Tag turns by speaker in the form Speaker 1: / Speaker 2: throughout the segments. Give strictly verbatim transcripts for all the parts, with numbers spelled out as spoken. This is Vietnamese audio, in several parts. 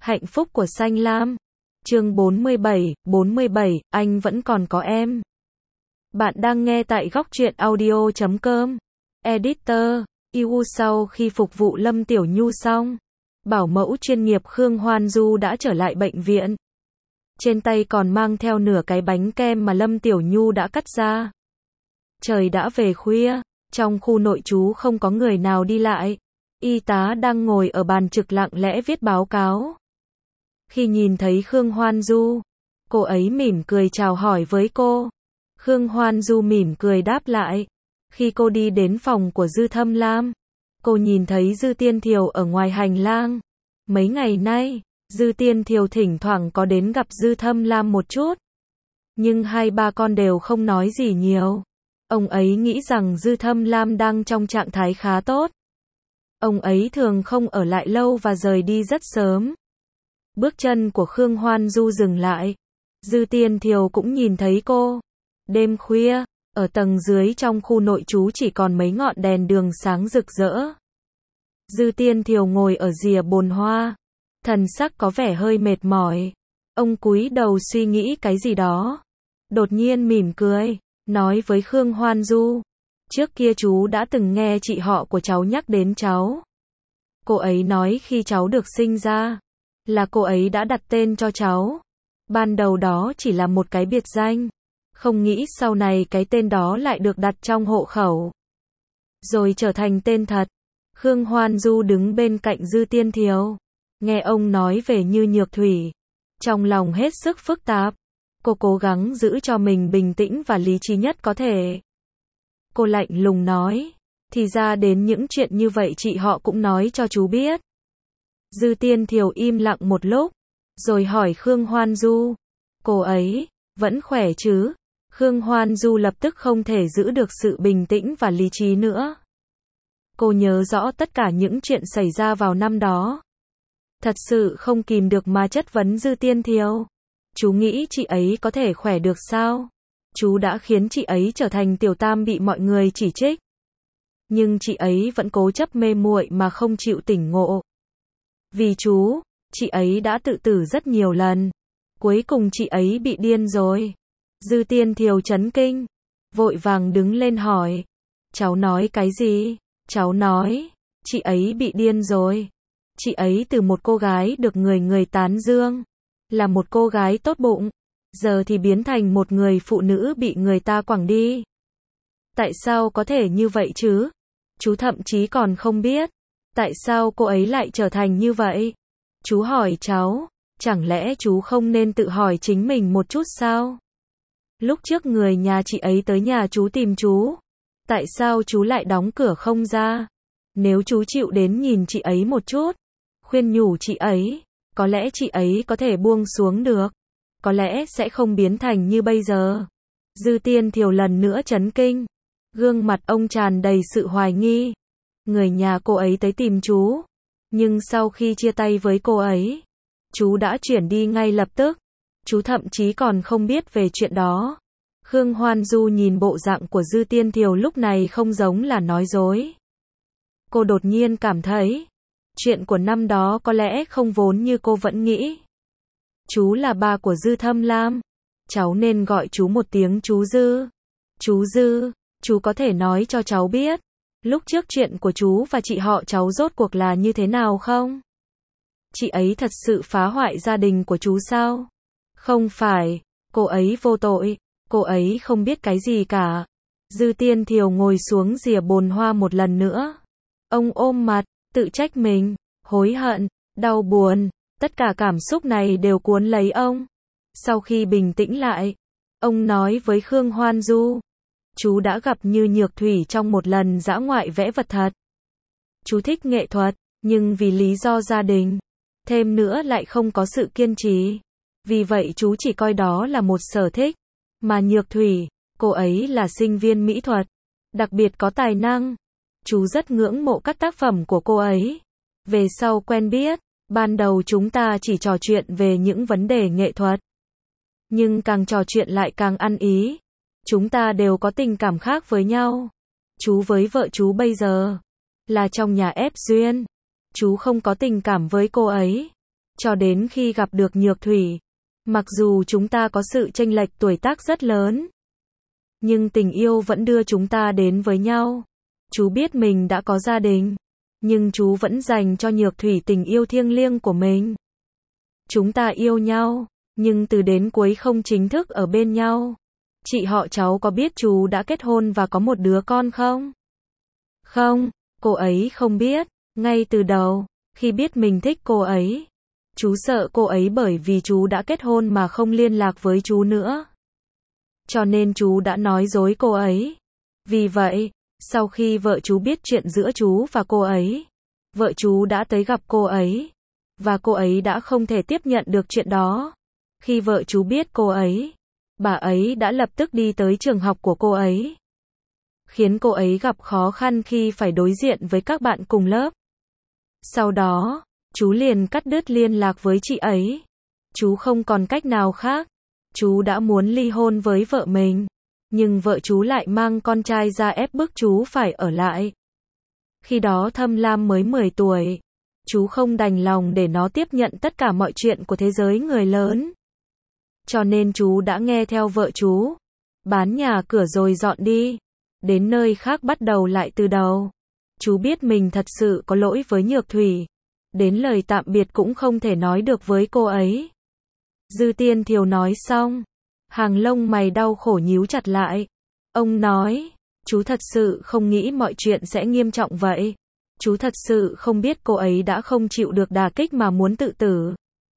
Speaker 1: Hạnh phúc của Xanh Lam. Chương bốn mươi bảy, bốn mươi bảy, anh vẫn còn có em. Bạn đang nghe tại góc truyện audio chấm com. Editor, i u sau khi phục vụ Lâm Tiểu Nhu xong, bảo mẫu chuyên nghiệp Khương Hoan Du đã trở lại bệnh viện. Trên tay còn mang theo nửa cái bánh kem mà Lâm Tiểu Nhu đã cắt ra. Trời đã về khuya, trong khu nội trú không có người nào đi lại. Y tá đang ngồi ở bàn trực lặng lẽ viết báo cáo. Khi nhìn thấy Khương Hoan Du, cô ấy mỉm cười chào hỏi với cô. Khương Hoan Du mỉm cười đáp lại. Khi cô đi đến phòng của Dư Thâm Lam, cô nhìn thấy Dư Tiên Thiều ở ngoài hành lang. Mấy ngày nay, Dư Tiên Thiều thỉnh thoảng có đến gặp Dư Thâm Lam một chút. Nhưng hai ba con đều không nói gì nhiều. Ông ấy nghĩ rằng Dư Thâm Lam đang trong trạng thái khá tốt. Ông ấy thường không ở lại lâu và rời đi rất sớm. Bước chân của Khương Hoan Du dừng lại. Dư Tiên Thiều cũng nhìn thấy cô. Đêm khuya, ở tầng dưới trong khu nội trú chỉ còn mấy ngọn đèn đường sáng rực rỡ. Dư Tiên Thiều ngồi ở rìa bồn hoa. Thần sắc có vẻ hơi mệt mỏi. Ông cúi đầu suy nghĩ cái gì đó. Đột nhiên mỉm cười, nói với Khương Hoan Du. Trước kia chú đã từng nghe chị họ của cháu nhắc đến cháu. Cô ấy nói khi cháu được sinh ra, là cô ấy đã đặt tên cho cháu. Ban đầu đó chỉ là một cái biệt danh. Không nghĩ sau này cái tên đó lại được đặt trong hộ khẩu. Rồi trở thành tên thật. Khương Hoan Du đứng bên cạnh Dư Tiên Thiều. Nghe ông nói về Như Nhược Thủy. Trong lòng hết sức phức tạp. Cô cố gắng giữ cho mình bình tĩnh và lý trí nhất có thể. Cô lạnh lùng nói. Thì ra đến những chuyện như vậy chị họ cũng nói cho chú biết. Dư Tiên Thiều im lặng một lúc. Rồi hỏi Khương Hoan Du. Cô ấy, vẫn khỏe chứ? Khương Hoan Du lập tức không thể giữ được sự bình tĩnh và lý trí nữa. Cô nhớ rõ tất cả những chuyện xảy ra vào năm đó. Thật sự không kìm được mà chất vấn Dư Tiên Thiều. Chú nghĩ chị ấy có thể khỏe được sao? Chú đã khiến chị ấy trở thành tiểu tam bị mọi người chỉ trích. Nhưng chị ấy vẫn cố chấp mê muội mà không chịu tỉnh ngộ. Vì chú, chị ấy đã tự tử rất nhiều lần. Cuối cùng chị ấy bị điên rồi. Dư Tiên Thiều chấn kinh. Vội vàng đứng lên hỏi. Cháu nói cái gì? Cháu nói, chị ấy bị điên rồi. Chị ấy từ một cô gái được người người tán dương. Là một cô gái tốt bụng. Giờ thì biến thành một người phụ nữ bị người ta quẳng đi. Tại sao có thể như vậy chứ? Chú thậm chí còn không biết. Tại sao cô ấy lại trở thành như vậy? Chú hỏi cháu, chẳng lẽ chú không nên tự hỏi chính mình một chút sao? Lúc trước người nhà chị ấy tới nhà chú tìm chú. Tại sao chú lại đóng cửa không ra? Nếu chú chịu đến nhìn chị ấy một chút, khuyên nhủ chị ấy, có lẽ chị ấy có thể buông xuống được. Có lẽ sẽ không biến thành như bây giờ. Dư Tiên Thiều lần nữa chấn kinh. Gương mặt ông tràn đầy sự hoài nghi. Người nhà cô ấy tới tìm chú. Nhưng sau khi chia tay với cô ấy, chú đã chuyển đi ngay lập tức. Chú thậm chí còn không biết về chuyện đó. Khương Hoan Du nhìn bộ dạng của Dư Tiên Thiều lúc này không giống là nói dối. Cô đột nhiên cảm thấy, chuyện của năm đó có lẽ không vốn như cô vẫn nghĩ. Chú là ba của Dư Thâm Lam. Cháu nên gọi chú một tiếng chú Dư. Chú Dư, chú có thể nói cho cháu biết, lúc trước chuyện của chú và chị họ cháu rốt cuộc là như thế nào không? Chị ấy thật sự phá hoại gia đình của chú sao? Không phải, cô ấy vô tội, cô ấy không biết cái gì cả. Dư Tiên Thiều ngồi xuống rìa bồn hoa một lần nữa. Ông ôm mặt, tự trách mình, hối hận, đau buồn. Tất cả cảm xúc này đều cuốn lấy ông. Sau khi bình tĩnh lại, ông nói với Khương Hoan Du. Chú đã gặp Như Nhược Thủy trong một lần dã ngoại vẽ vật thật. Chú thích nghệ thuật, nhưng vì lý do gia đình, thêm nữa lại không có sự kiên trì. Vì vậy chú chỉ coi đó là một sở thích. Mà Nhược Thủy, cô ấy là sinh viên mỹ thuật, đặc biệt có tài năng. Chú rất ngưỡng mộ các tác phẩm của cô ấy. Về sau quen biết, ban đầu chúng ta chỉ trò chuyện về những vấn đề nghệ thuật. Nhưng càng trò chuyện lại càng ăn ý. Chúng ta đều có tình cảm khác với nhau. Chú với vợ chú bây giờ là trong nhà ép duyên. Chú không có tình cảm với cô ấy. cho đến khi gặp được Nhược Thủy. Mặc dù chúng ta có sự chênh lệch tuổi tác rất lớn, nhưng tình yêu vẫn đưa chúng ta đến với nhau. Chú biết mình đã có gia đình, nhưng chú vẫn dành cho Nhược Thủy tình yêu thiêng liêng của mình. Chúng ta yêu nhau, nhưng từ đến cuối không chính thức ở bên nhau. Chị họ cháu có biết chú đã kết hôn và có một đứa con không? Không, cô ấy không biết. Ngay từ đầu, khi biết mình thích cô ấy, chú sợ cô ấy bởi vì chú đã kết hôn mà không liên lạc với chú nữa. Cho nên chú đã nói dối cô ấy. Vì vậy, sau khi vợ chú biết chuyện giữa chú và cô ấy, vợ chú đã tới gặp cô ấy, và cô ấy đã không thể tiếp nhận được chuyện đó. Khi vợ chú biết cô ấy, bà ấy đã lập tức đi tới trường học của cô ấy, khiến cô ấy gặp khó khăn khi phải đối diện với các bạn cùng lớp. Sau đó, chú liền cắt đứt liên lạc với chị ấy. Chú không còn cách nào khác. Chú đã muốn ly hôn với vợ mình, nhưng vợ chú lại mang con trai ra ép bức chú phải ở lại. Khi đó Thâm Lam mới mười tuổi. Chú không đành lòng để nó tiếp nhận tất cả mọi chuyện của thế giới người lớn. Cho nên chú đã nghe theo vợ chú, bán nhà cửa rồi dọn đi, đến nơi khác bắt đầu lại từ đầu. Chú biết mình thật sự có lỗi với Nhược Thủy, đến lời tạm biệt cũng không thể nói được với cô ấy. Dư Tiên Thiều nói xong, hàng lông mày đau khổ nhíu chặt lại. Ông nói, chú thật sự không nghĩ mọi chuyện sẽ nghiêm trọng vậy. Chú thật sự không biết cô ấy đã không chịu được đả kích mà muốn tự tử.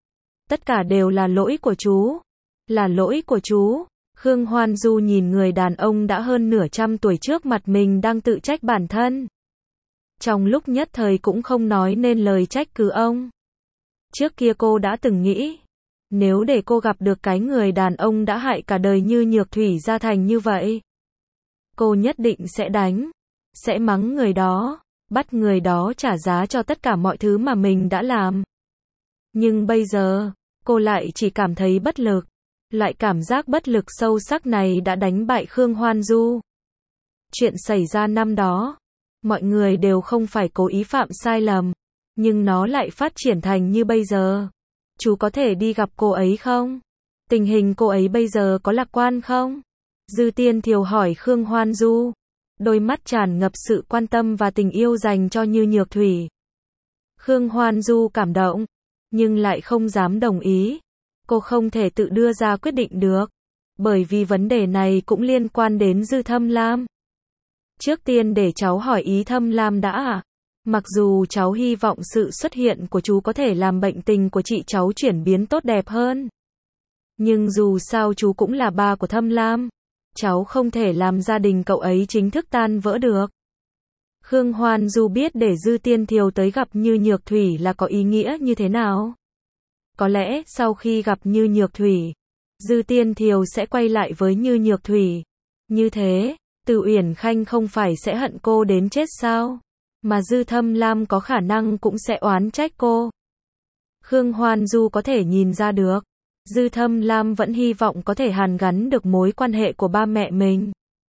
Speaker 1: Tất cả đều là lỗi của chú. Là lỗi của chú. Khương Hoan Du nhìn người đàn ông đã hơn nửa trăm tuổi trước mặt mình đang tự trách bản thân. Trong lúc nhất thời cũng không nói nên lời trách cứ ông. Trước kia cô đã từng nghĩ, nếu để cô gặp được cái người đàn ông đã hại cả đời như Nhược Thủy ra thành như vậy, cô nhất định sẽ đánh, sẽ mắng người đó, bắt người đó trả giá cho tất cả mọi thứ mà mình đã làm. Nhưng bây giờ, cô lại chỉ cảm thấy bất lực. Loại cảm giác bất lực sâu sắc này đã đánh bại Khương Hoan Du. Chuyện xảy ra năm đó, mọi người đều không phải cố ý phạm sai lầm, nhưng nó lại phát triển thành như bây giờ. Chú có thể đi gặp cô ấy không? Tình hình cô ấy bây giờ có lạc quan không? Dư Tiên Thiều hỏi Khương Hoan Du, đôi mắt tràn ngập sự quan tâm và tình yêu dành cho Như Nhược Thủy. Khương Hoan Du cảm động, nhưng lại không dám đồng ý. Cô không thể tự đưa ra quyết định được, bởi vì vấn đề này cũng liên quan đến Dư Thâm Lam. Trước tiên để cháu hỏi ý Thâm Lam đã ạ. Mặc dù cháu hy vọng sự xuất hiện của chú có thể làm bệnh tình của chị cháu chuyển biến tốt đẹp hơn, nhưng dù sao chú cũng là ba của Thâm Lam. Cháu không thể làm gia đình cậu ấy chính thức tan vỡ được. Khương Hoan Du biết để Dư Tiên Thiều tới gặp Như Nhược Thủy là có ý nghĩa như thế nào. Có lẽ sau khi gặp Như Nhược Thủy, Dư Tiên Thiều sẽ quay lại với Như Nhược Thủy. Như thế, Từ Uyển Khanh không phải sẽ hận cô đến chết sao? Mà Dư Thâm Lam có khả năng cũng sẽ oán trách cô. Khương Hoan Du có thể nhìn ra được, Dư Thâm Lam vẫn hy vọng có thể hàn gắn được mối quan hệ của ba mẹ mình.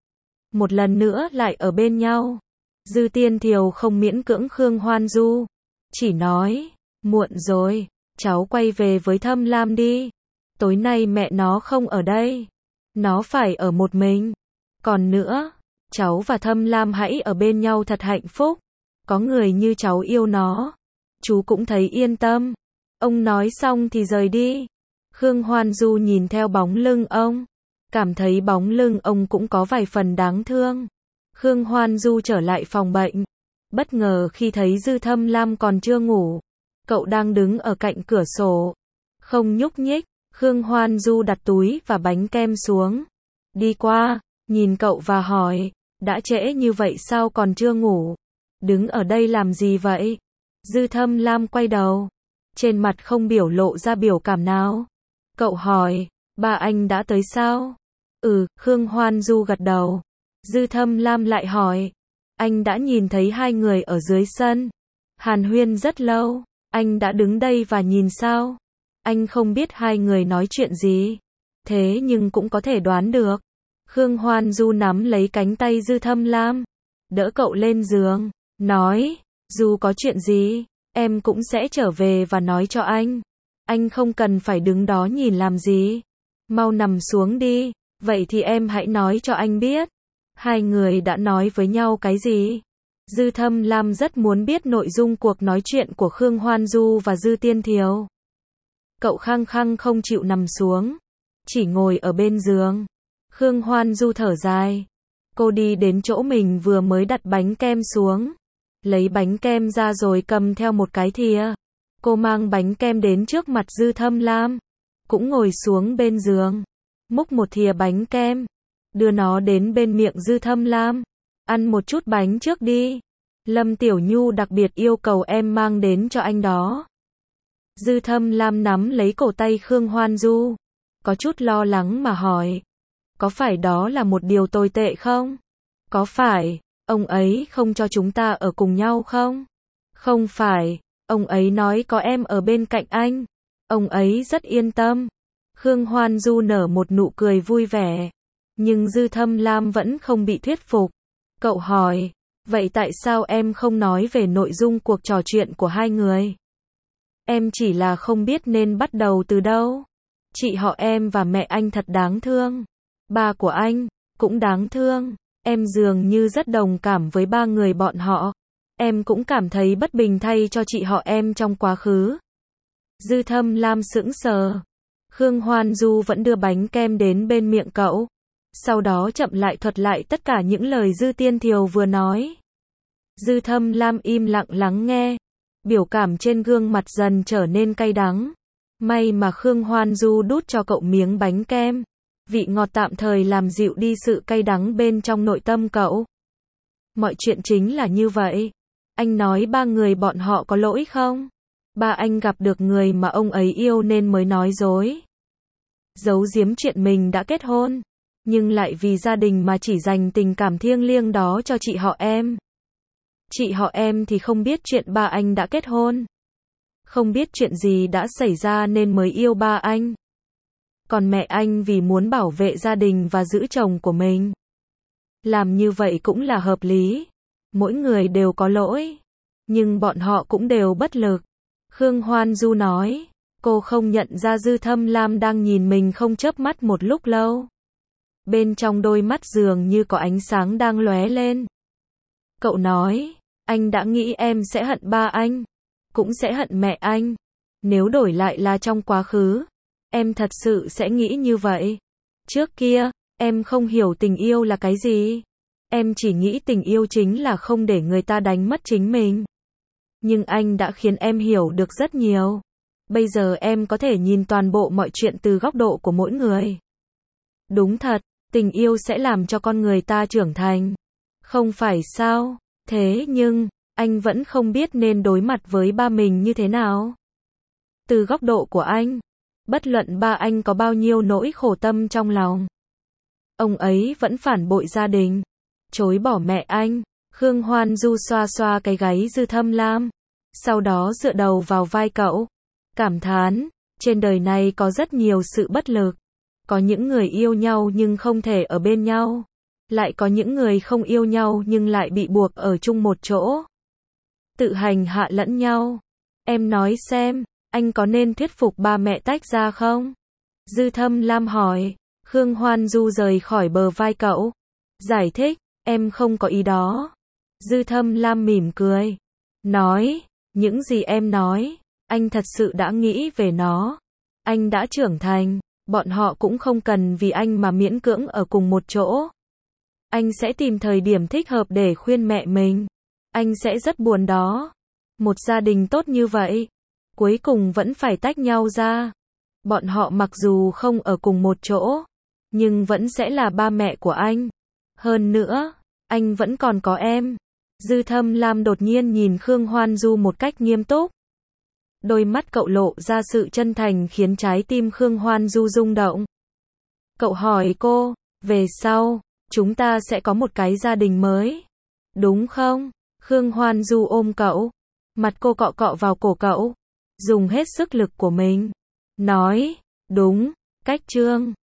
Speaker 1: Một lần nữa lại ở bên nhau. Dư Tiên Thiều không miễn cưỡng Khương Hoan Du, chỉ nói, muộn rồi, cháu quay về với Thâm Lam đi. Tối nay mẹ nó không ở đây, nó phải ở một mình. Còn nữa, cháu và Thâm Lam hãy ở bên nhau thật hạnh phúc. Có người như cháu yêu nó, chú cũng thấy yên tâm. Ông nói xong thì rời đi. Khương Hoan Du nhìn theo bóng lưng ông, cảm thấy bóng lưng ông cũng có vài phần đáng thương. Khương Hoan Du trở lại phòng bệnh, bất ngờ khi thấy Dư Thâm Lam còn chưa ngủ. Cậu đang đứng ở cạnh cửa sổ, không nhúc nhích. Khương Hoan Du đặt túi và bánh kem xuống, đi qua, nhìn cậu và hỏi, đã trễ như vậy sao còn chưa ngủ? Đứng ở đây làm gì vậy? Dư Thâm Lam quay đầu, trên mặt không biểu lộ ra biểu cảm nào. Cậu hỏi, ba anh đã tới sao? Ừ, Khương Hoan Du gật đầu. Dư Thâm Lam lại hỏi, anh đã nhìn thấy hai người ở dưới sân hàn huyên rất lâu, anh đã đứng đây và nhìn sao? Anh không biết hai người nói chuyện gì, thế nhưng cũng có thể đoán được. Khương Hoan Du nắm lấy cánh tay Dư Thâm Lam, đỡ cậu lên giường, nói, dù có chuyện gì, em cũng sẽ trở về và nói cho anh. Anh không cần phải đứng đó nhìn làm gì. Mau nằm xuống đi. Vậy thì em hãy nói cho anh biết. Hai người đã nói với nhau cái gì? Dư Thâm Lam rất muốn biết nội dung cuộc nói chuyện của Khương Hoan Du và Dư Tiên Thiều. Cậu khăng khăng không chịu nằm xuống, chỉ ngồi ở bên giường. Khương Hoan Du thở dài. Cô đi đến chỗ mình vừa mới đặt bánh kem xuống, lấy bánh kem ra rồi cầm theo một cái thìa. Cô mang bánh kem đến trước mặt Dư Thâm Lam, cũng ngồi xuống bên giường, múc một thìa bánh kem, đưa nó đến bên miệng Dư Thâm Lam. Ăn một chút bánh trước đi. Lâm Tiểu Nhu đặc biệt yêu cầu em mang đến cho anh đó. Dư Thâm Lam nắm lấy cổ tay Khương Hoan Du, có chút lo lắng mà hỏi. Có phải đó là một điều tồi tệ không? Có phải, ông ấy không cho chúng ta ở cùng nhau không? Không phải, ông ấy nói có em ở bên cạnh anh. Ông ấy rất yên tâm. Khương Hoan Du nở một nụ cười vui vẻ. Nhưng Dư Thâm Lam vẫn không bị thuyết phục. Cậu hỏi, vậy tại sao em không nói về nội dung cuộc trò chuyện của hai người? Em chỉ là không biết nên bắt đầu từ đâu. Chị họ em và mẹ anh thật đáng thương. Ba của anh cũng đáng thương. Em dường như rất đồng cảm với ba người bọn họ. Em cũng cảm thấy bất bình thay cho chị họ em trong quá khứ. Dư Thâm Lam sững sờ. Khương Hoan Du vẫn đưa bánh kem đến bên miệng cậu. Sau đó chậm lại thuật lại tất cả những lời Dư Tiên Thiều vừa nói. Dư Thâm Lam im lặng lắng nghe. Biểu cảm trên gương mặt dần trở nên cay đắng. May mà Khương Hoan Du đút cho cậu miếng bánh kem. Vị ngọt tạm thời làm dịu đi sự cay đắng bên trong nội tâm cậu. Mọi chuyện chính là như vậy. Anh nói ba người bọn họ có lỗi không? Ba anh gặp được người mà ông ấy yêu nên mới nói dối. Giấu giếm chuyện mình đã kết hôn. Nhưng lại vì gia đình mà chỉ dành tình cảm thiêng liêng đó cho chị họ em. Chị họ em thì không biết chuyện ba anh đã kết hôn. Không biết chuyện gì đã xảy ra nên mới yêu ba anh. Còn mẹ anh vì muốn bảo vệ gia đình và giữ chồng của mình. Làm như vậy cũng là hợp lý. Mỗi người đều có lỗi. Nhưng bọn họ cũng đều bất lực. Khương Hoan Du nói. Cô không nhận ra Dư Thâm Lam đang nhìn mình không chớp mắt một lúc lâu. Bên trong đôi mắt dường như có ánh sáng đang lóe lên. Cậu nói, anh đã nghĩ em sẽ hận ba anh, cũng sẽ hận mẹ anh. Nếu đổi lại là trong quá khứ, em thật sự sẽ nghĩ như vậy. Trước kia, em không hiểu tình yêu là cái gì. Em chỉ nghĩ tình yêu chính là không để người ta đánh mất chính mình. Nhưng anh đã khiến em hiểu được rất nhiều. Bây giờ em có thể nhìn toàn bộ mọi chuyện từ góc độ của mỗi người. Đúng thật, tình yêu sẽ làm cho con người ta trưởng thành. Không phải sao? Thế nhưng, anh vẫn không biết nên đối mặt với ba mình như thế nào. Từ góc độ của anh, bất luận ba anh có bao nhiêu nỗi khổ tâm trong lòng, ông ấy vẫn phản bội gia đình, chối bỏ mẹ anh. Khương Hoan Du xoa xoa cái gáy Dư Thâm Lam, sau đó dựa đầu vào vai cậu, cảm thán, trên đời này có rất nhiều sự bất lực. Có những người yêu nhau nhưng không thể ở bên nhau. Lại có những người không yêu nhau nhưng lại bị buộc ở chung một chỗ. Tự hành hạ lẫn nhau. Em nói xem, anh có nên thuyết phục ba mẹ tách ra không? Dư Thâm Lam hỏi. Khương Hoan Du rời khỏi bờ vai cậu. Giải thích, em không có ý đó. Dư Thâm Lam mỉm cười. Nói, những gì em nói, anh thật sự đã nghĩ về nó. Anh đã trưởng thành, bọn họ cũng không cần vì anh mà miễn cưỡng ở cùng một chỗ. Anh sẽ tìm thời điểm thích hợp để khuyên mẹ mình. Anh sẽ rất buồn đó. Một gia đình tốt như vậy, cuối cùng vẫn phải tách nhau ra. Bọn họ mặc dù không ở cùng một chỗ, nhưng vẫn sẽ là ba mẹ của anh. Hơn nữa, anh vẫn còn có em. Dư Thâm Lam đột nhiên nhìn Khương Hoan Du một cách nghiêm túc. Đôi mắt cậu lộ ra sự chân thành khiến trái tim Khương Hoan Du rung động. Cậu hỏi cô, về sau, chúng ta sẽ có một cái gia đình mới, đúng không? Khương Hoan Du ôm cậu, mặt cô cọ cọ vào cổ cậu, dùng hết sức lực của mình. Nói, đúng, cách chương